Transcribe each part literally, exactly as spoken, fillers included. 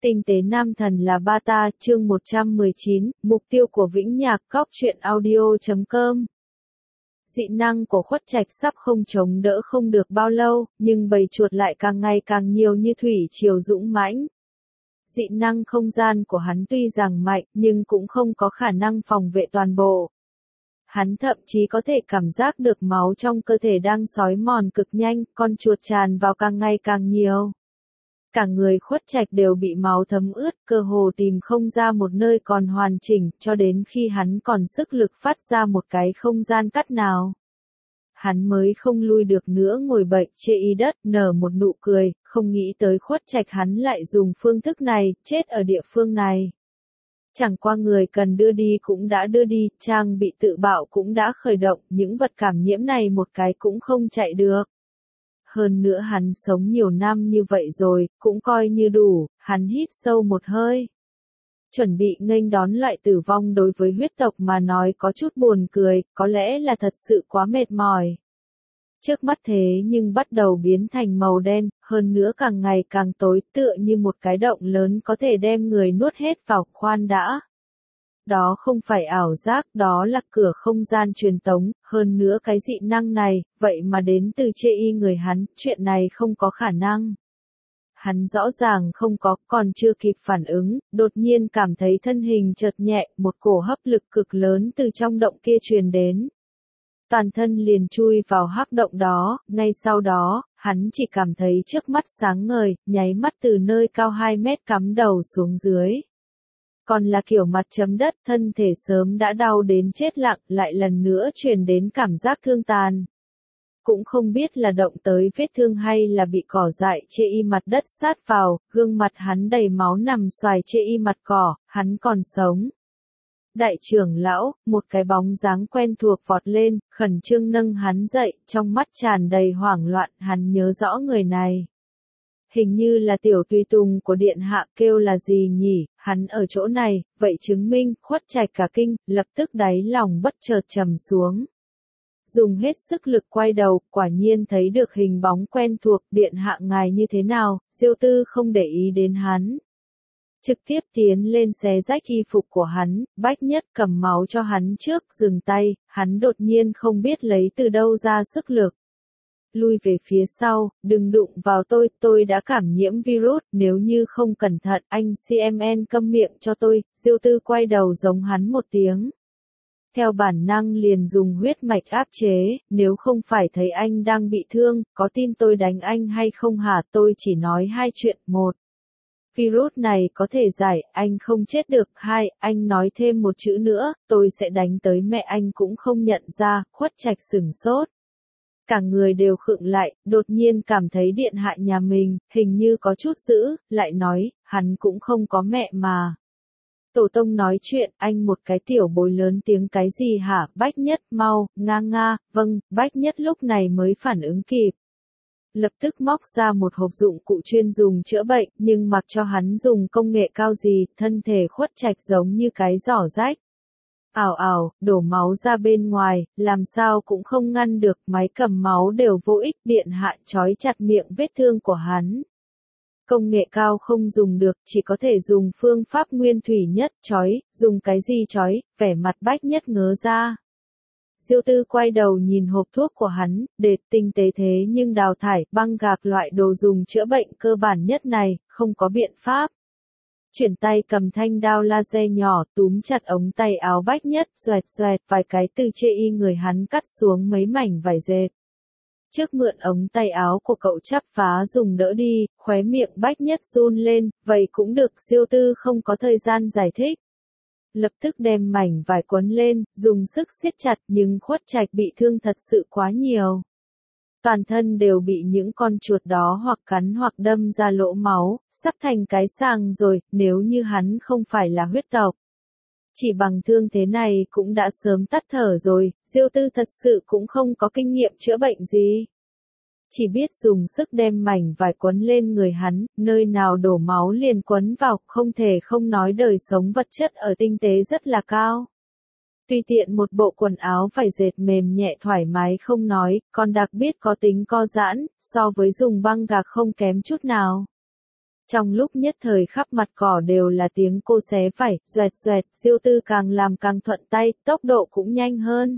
Tinh tế nam thần là ba ta, chương một trăm mười chín, mục tiêu của Vĩnh Nhạc, góc truyện audio chấm com. Dị năng của Khuất Trạch sắp không chống đỡ không được bao lâu, nhưng bầy chuột lại càng ngày càng nhiều như thủy triều dũng mãnh. Dị năng không gian của hắn tuy rằng mạnh, nhưng cũng không có khả năng phòng vệ toàn bộ. Hắn thậm chí có thể cảm giác được máu trong cơ thể đang xói mòn cực nhanh, con chuột tràn vào càng ngày càng nhiều. Cả người Khuất Trạch đều bị máu thấm ướt, cơ hồ tìm không ra một nơi còn hoàn chỉnh, cho đến khi hắn còn sức lực phát ra một cái không gian cắt nào. Hắn mới không lui được nữa, ngồi bệnh chê y đất, nở một nụ cười, không nghĩ tới Khuất Trạch hắn lại dùng phương thức này, chết ở địa phương này. Chẳng qua người cần đưa đi cũng đã đưa đi, trang bị tự bạo cũng đã khởi động, những vật cảm nhiễm này một cái cũng không chạy được. Hơn nữa hắn sống nhiều năm như vậy rồi, cũng coi như đủ, hắn hít sâu một hơi. Chuẩn bị nghênh đón loại tử vong đối với huyết tộc mà nói có chút buồn cười, có lẽ là thật sự quá mệt mỏi. Trước mắt thế nhưng bắt đầu biến thành màu đen, hơn nữa càng ngày càng tối, tựa như một cái động lớn có thể đem người nuốt hết vào, khoan đã. Đó không phải ảo giác, đó là cửa không gian truyền tống, hơn nữa cái dị năng này, vậy mà đến từ chê y người hắn, chuyện này không có khả năng. Hắn rõ ràng không có, còn chưa kịp phản ứng, đột nhiên cảm thấy thân hình chợt nhẹ, một cổ hấp lực cực lớn từ trong động kia truyền đến. Toàn thân liền chui vào hắc động đó, ngay sau đó, hắn chỉ cảm thấy trước mắt sáng ngời, nháy mắt từ nơi cao hai mét cắm đầu xuống dưới. Còn là kiểu mặt chấm đất, thân thể sớm đã đau đến chết lặng, lại lần nữa truyền đến cảm giác thương tàn. Cũng không biết là động tới vết thương hay là bị cỏ dại chê y mặt đất sát vào, gương mặt hắn đầy máu nằm xoài chê y mặt cỏ, hắn còn sống. Đại trưởng lão, một cái bóng dáng quen thuộc vọt lên, khẩn trương nâng hắn dậy, trong mắt tràn đầy hoảng loạn, hắn nhớ rõ người này. Hình như là tiểu tùy tùng của điện hạ, kêu là gì nhỉ, hắn ở chỗ này, vậy chứng minh, Khuất Trạch cả kinh, lập tức đáy lòng bất chợt trầm xuống. Dùng hết sức lực quay đầu, quả nhiên thấy được hình bóng quen thuộc, điện hạ ngài như thế nào, Diêu Tư không để ý đến hắn. Trực tiếp tiến lên xé rách y phục của hắn, Bách Nhất cầm máu cho hắn trước, dừng tay, hắn đột nhiên không biết lấy từ đâu ra sức lực. Lui về phía sau, đừng đụng vào tôi, tôi đã cảm nhiễm virus, nếu như không cẩn thận, anh xê em en câm miệng cho tôi, Diêu Tư quay đầu giống hắn một tiếng. Theo bản năng liền dùng huyết mạch áp chế, nếu không phải thấy anh đang bị thương, có tin tôi đánh anh hay không hả, tôi chỉ nói hai chuyện, một. Virus này có thể giải, anh không chết được, hai, anh nói thêm một chữ nữa, tôi sẽ đánh tới mẹ anh cũng không nhận ra, Khuất Trạch sửng sốt. Cả người đều khựng lại, đột nhiên cảm thấy điện hạ nhà mình, hình như có chút dữ, lại nói, hắn cũng không có mẹ mà. Tổ tông nói chuyện, anh một cái tiểu bối lớn tiếng cái gì hả, Bách Nhất, mau, nga nga, vâng, Bách Nhất lúc này mới phản ứng kịp. Lập tức móc ra một hộp dụng cụ chuyên dùng chữa bệnh, nhưng mặc cho hắn dùng công nghệ cao gì, thân thể Khuất Trạch giống như cái giỏ rách. Ảo ảo, đổ máu ra bên ngoài, làm sao cũng không ngăn được, máy cầm máu đều vô ích, điện hạ trói chặt miệng vết thương của hắn. Công nghệ cao không dùng được, chỉ có thể dùng phương pháp nguyên thủy nhất, trói, dùng cái gì trói, vẻ mặt Bách Nhất ngớ ra. Diêu Tư quay đầu nhìn hộp thuốc của hắn, đệt tinh tế thế nhưng đào thải, băng gạc loại đồ dùng chữa bệnh cơ bản nhất này, không có biện pháp. Chuyển tay cầm thanh đao laser nhỏ, túm chặt ống tay áo Bách Nhất, xoẹt xoẹt, vài cái từ chê y người hắn cắt xuống mấy mảnh vải dệt. Trước mượn ống tay áo của cậu chắp phá dùng đỡ đi, khóe miệng Bách Nhất run lên, vậy cũng được, Diêu Tư không có thời gian giải thích. Lập tức đem mảnh vải quấn lên, dùng sức siết chặt, nhưng Khuất Trạch bị thương thật sự quá nhiều. Toàn thân đều bị những con chuột đó hoặc cắn hoặc đâm ra lỗ máu, sắp thành cái sàng rồi, nếu như hắn không phải là huyết tộc. Chỉ bằng thương thế này cũng đã sớm tắt thở rồi, Diêu Tư thật sự cũng không có kinh nghiệm chữa bệnh gì. Chỉ biết dùng sức đem mảnh vải quấn lên người hắn, nơi nào đổ máu liền quấn vào, không thể không nói đời sống vật chất ở tinh tế rất là cao. Tùy tiện một bộ quần áo vải dệt mềm nhẹ thoải mái không nói, còn đặc biệt có tính co giãn, so với dùng băng gạc không kém chút nào. Trong lúc nhất thời khắp mặt cỏ đều là tiếng cô xé vải, doẹt doẹt, Diêu Tư càng làm càng thuận tay, tốc độ cũng nhanh hơn.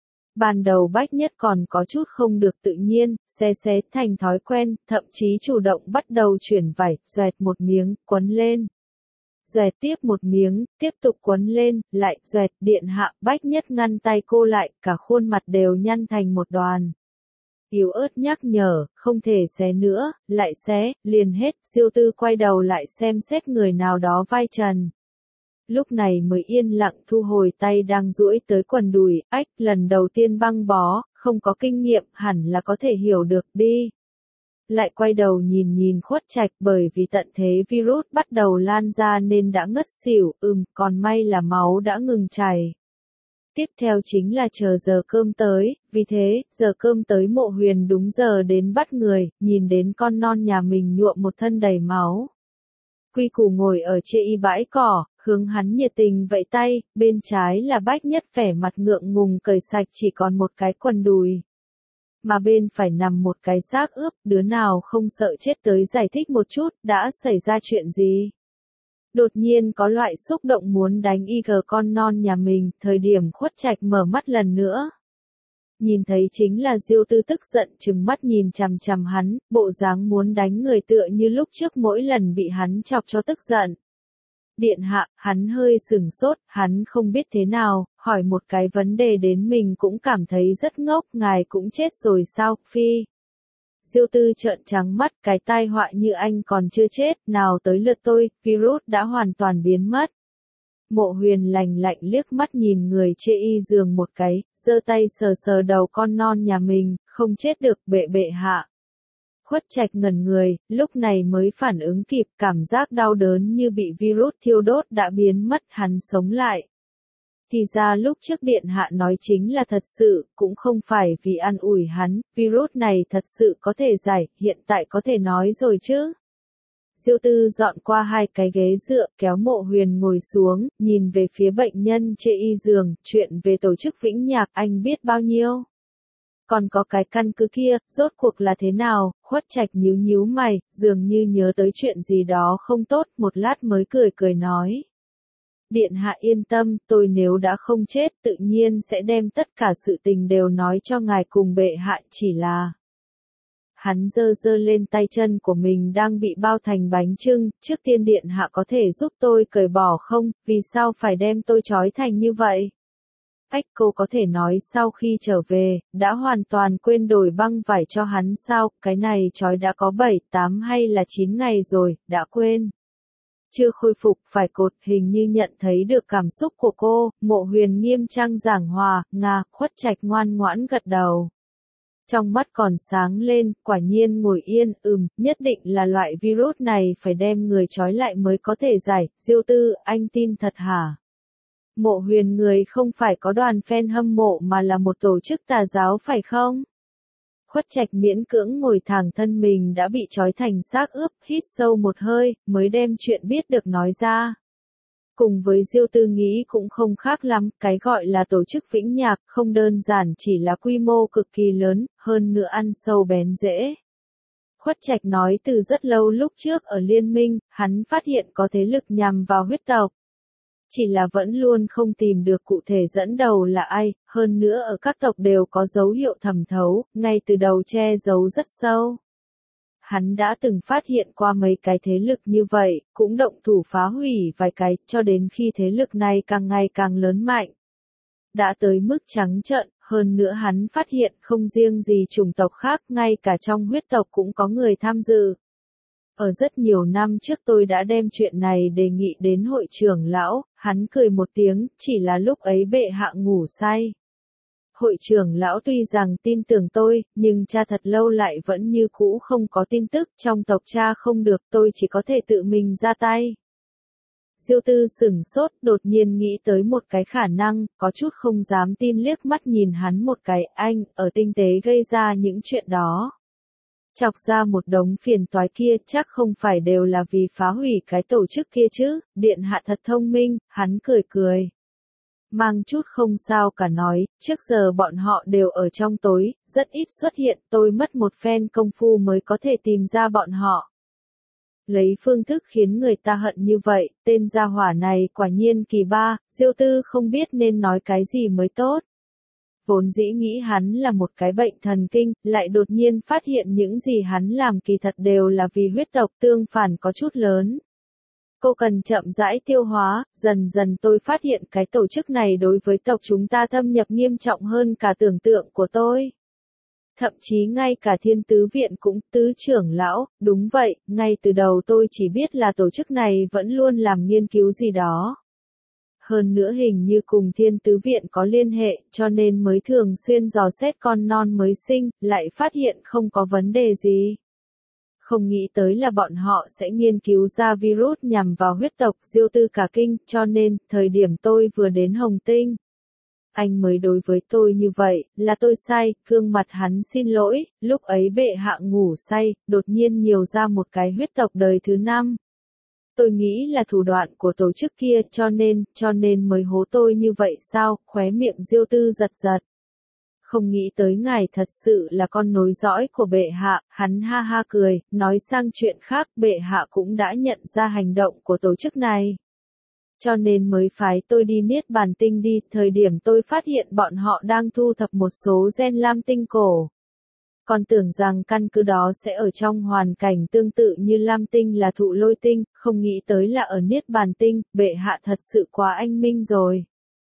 Ban đầu Bách Nhất còn có chút không được tự nhiên, xé xé thành thói quen, thậm chí chủ động bắt đầu chuyển vải, doẹt một miếng, quấn lên. Doẹt tiếp một miếng, tiếp tục quấn lên, lại doẹt, điện hạ, Bách Nhất ngăn tay cô lại, cả khuôn mặt đều nhăn thành một đoàn. Yếu ớt nhắc nhở, không thể xé nữa, lại xé, liền hết, Diêu Tư quay đầu lại xem xét người nào đó vai trần. Lúc này mới yên lặng thu hồi tay đang duỗi tới quần đùi, ách, lần đầu tiên băng bó, không có kinh nghiệm, hẳn là có thể hiểu được đi. Lại quay đầu nhìn nhìn Khuất Trạch, bởi vì tận thế virus bắt đầu lan ra nên đã ngất xỉu, ừm, còn may là máu đã ngừng chảy. Tiếp theo chính là chờ giờ cơm tới, vì thế, giờ cơm tới Mộ Huyền đúng giờ đến bắt người, nhìn đến con non nhà mình nhuộm một thân đầy máu. Quy Củ ngồi ở chê y bãi cỏ, hướng hắn nhiệt tình vẫy tay, bên trái là Bách Nhất vẻ mặt ngượng ngùng cởi sạch chỉ còn một cái quần đùi. Mà bên phải nằm một cái xác ướp, đứa nào không sợ chết tới giải thích một chút, đã xảy ra chuyện gì? Đột nhiên có loại xúc động muốn đánh y gờ con non nhà mình, thời điểm Khuất Trạch mở mắt lần nữa. Nhìn thấy chính là Diêu Tư tức giận trừng mắt nhìn chằm chằm hắn, bộ dáng muốn đánh người tựa như lúc trước mỗi lần bị hắn chọc cho tức giận. Điện hạ, hắn hơi sửng sốt, hắn không biết thế nào, hỏi một cái vấn đề đến mình cũng cảm thấy rất ngốc, ngài cũng chết rồi sao, phi. Diêu Tư trợn trắng mắt, cái tai họa như anh còn chưa chết, nào tới lượt tôi, virus đã hoàn toàn biến mất. Mộ Huyền lạnh lạnh liếc mắt nhìn người chê y giường một cái, giơ tay sờ sờ đầu con non nhà mình, không chết được, bệ bệ hạ. Khuất Trạch ngẩn người, lúc này mới phản ứng kịp, cảm giác đau đớn như bị virus thiêu đốt đã biến mất, hắn sống lại. Thì ra lúc trước điện hạ nói chính là thật sự, cũng không phải vì an ủi hắn, virus này thật sự có thể giải, hiện tại có thể nói rồi chứ. Diêu Tư dọn qua hai cái ghế dựa, kéo Mộ Huyền ngồi xuống, nhìn về phía bệnh nhân chê y giường, chuyện về tổ chức Vĩnh Nhạc anh biết bao nhiêu. Còn có cái căn cứ kia, rốt cuộc là thế nào? Khuất Trạch nhíu nhíu mày, dường như nhớ tới chuyện gì đó không tốt, một lát mới cười cười nói. Điện hạ yên tâm, tôi nếu đã không chết, tự nhiên sẽ đem tất cả sự tình đều nói cho ngài cùng bệ hạ, chỉ là... Hắn giơ giơ lên tay chân của mình đang bị bao thành bánh chưng, trước tiên điện hạ có thể giúp tôi cởi bỏ không, vì sao phải đem tôi trói thành như vậy? Ách, cô có thể nói sau khi trở về, đã hoàn toàn quên đổi băng vải cho hắn sao, cái này trói đã có bảy, tám hay là chín ngày rồi, đã quên. Chưa khôi phục, phải cột, hình như nhận thấy được cảm xúc của cô, Mộ Huyền nghiêm trang giảng hòa, Nga, Khuất Trạch ngoan ngoãn gật đầu. Trong mắt còn sáng lên, quả nhiên ngồi yên, ừm, nhất định là loại virus này phải đem người trói lại mới có thể giải, Diêu Tư, anh tin thật hả? Mộ Huyền người không phải có đoàn fan hâm mộ mà là một tổ chức tà giáo phải không? Khuất Trạch miễn cưỡng ngồi thẳng thân mình đã bị trói thành xác ướp, hít sâu một hơi, mới đem chuyện biết được nói ra. Cùng với Diêu Tư nghĩ cũng không khác lắm, cái gọi là tổ chức Vĩnh Nhạc không đơn giản chỉ là quy mô cực kỳ lớn, hơn nữa ăn sâu bén rễ. Khuất Trạch nói từ rất lâu lúc trước ở Liên minh, hắn phát hiện có thế lực nhằm vào huyết tộc. Chỉ là vẫn luôn không tìm được cụ thể dẫn đầu là ai, hơn nữa ở các tộc đều có dấu hiệu thẩm thấu, ngay từ đầu che giấu rất sâu. Hắn đã từng phát hiện qua mấy cái thế lực như vậy, cũng động thủ phá hủy vài cái, cho đến khi thế lực này càng ngày càng lớn mạnh. Đã tới mức trắng trợn, hơn nữa hắn phát hiện không riêng gì chủng tộc khác, ngay cả trong huyết tộc cũng có người tham dự. Ở rất nhiều năm trước tôi đã đem chuyện này đề nghị đến hội trưởng lão, hắn cười một tiếng, chỉ là lúc ấy bệ hạ ngủ say. Hội trưởng lão tuy rằng tin tưởng tôi, nhưng cha thật lâu lại vẫn như cũ không có tin tức, trong tộc cha không được, tôi chỉ có thể tự mình ra tay. Diêu Tư sửng sốt, đột nhiên nghĩ tới một cái khả năng, có chút không dám tin liếc mắt nhìn hắn một cái, anh, ở tinh tế gây ra những chuyện đó. Chọc ra một đống phiền toái kia, chắc không phải đều là vì phá hủy cái tổ chức kia chứ, điện hạ thật thông minh, hắn cười cười. Mang chút không sao cả nói, trước giờ bọn họ đều ở trong tối, rất ít xuất hiện, tôi mất một phen công phu mới có thể tìm ra bọn họ. lấy phương thức khiến người ta hận như vậy, tên gia hỏa này quả nhiên kỳ ba, Diêu Tư không biết nên nói cái gì mới tốt. Vốn dĩ nghĩ hắn là một cái bệnh thần kinh, lại đột nhiên phát hiện những gì hắn làm kỳ thật đều là vì huyết tộc tương phản có chút lớn. Cô cần chậm rãi tiêu hóa, dần dần tôi phát hiện cái tổ chức này đối với tộc chúng ta thâm nhập nghiêm trọng hơn cả tưởng tượng của tôi. Thậm chí ngay cả thiên tứ viện cũng, tứ trưởng lão, đúng vậy, ngay từ đầu tôi chỉ biết là tổ chức này vẫn luôn làm nghiên cứu gì đó. Hơn nữa hình như cùng thiên tứ viện có liên hệ, cho nên mới thường xuyên dò xét con non mới sinh, lại phát hiện không có vấn đề gì. Không nghĩ tới là bọn họ sẽ nghiên cứu ra virus nhằm vào huyết tộc, Diêu Tư cả kinh, cho nên, thời điểm tôi vừa đến Hồng Tinh. Anh mới đối với tôi như vậy, là tôi sai, gương mặt hắn xin lỗi, lúc ấy bệ hạ ngủ say, đột nhiên nhiều ra một cái huyết tộc đời thứ năm. Tôi nghĩ là thủ đoạn của tổ chức kia, cho nên, cho nên mới hố tôi như vậy sao, khóe miệng Diêu Tư giật giật. Không nghĩ tới ngài thật sự là con nối dõi của bệ hạ, hắn ha ha cười, nói sang chuyện khác, bệ hạ cũng đã nhận ra hành động của tổ chức này. Cho nên mới phái tôi đi Niết Bàn Tinh đi, thời điểm tôi phát hiện bọn họ đang thu thập một số gen lam tinh cổ. Còn tưởng rằng căn cứ đó sẽ ở trong hoàn cảnh tương tự như lam tinh là thụ lôi tinh, không nghĩ tới là ở Niết Bàn Tinh, bệ hạ thật sự quá anh minh rồi.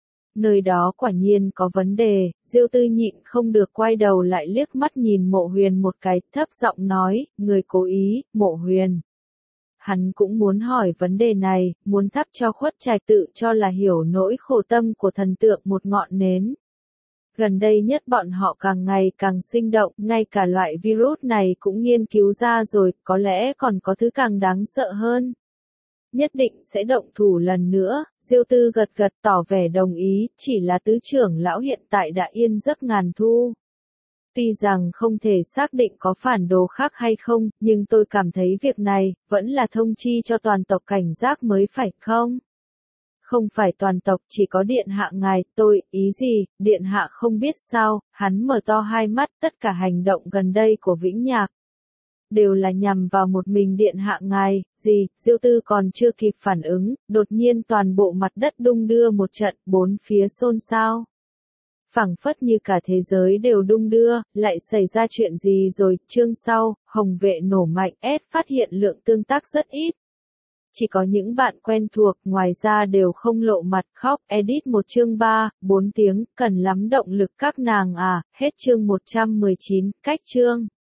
Nơi đó quả nhiên có vấn đề, Diêu Tư nhịn không được quay đầu lại liếc mắt nhìn Mộ Huyền một cái, thấp giọng nói, người cố ý, Mộ Huyền. Hắn cũng muốn hỏi vấn đề này, muốn thắp cho Khuất Trạch tự cho là hiểu nỗi khổ tâm của thần tượng một ngọn nến. Gần đây nhất bọn họ càng ngày càng sinh động, ngay cả loại virus này cũng nghiên cứu ra rồi, có lẽ còn có thứ càng đáng sợ hơn. Nhất định sẽ động thủ lần nữa, Diêu Tư gật gật tỏ vẻ đồng ý, chỉ là tứ trưởng lão hiện tại đã yên giấc ngàn thu. Tuy rằng không thể xác định có phản đồ khác hay không, nhưng tôi cảm thấy việc này, vẫn là thông chi cho toàn tộc cảnh giác mới phải không? Không phải toàn tộc, chỉ có điện hạ ngài, tôi, ý gì, điện hạ không biết sao, hắn mở to hai mắt, tất cả hành động gần đây của Vĩnh Nhạc. Đều là nhằm vào một mình điện hạ ngài, gì, Diêu Tư còn chưa kịp phản ứng, đột nhiên toàn bộ mặt đất đung đưa một trận, bốn phía xôn xao. Phảng phất như cả thế giới đều đung đưa, lại xảy ra chuyện gì rồi, chương sau, Hồng Vệ nổ mạnh, S phát hiện lượng tương tác rất ít. Chỉ có những bạn quen thuộc, ngoài ra đều không lộ mặt khóc, edit một chương ba, bốn tiếng, cần lắm động lực các nàng à, hết chương một trăm mười chín, cách chương.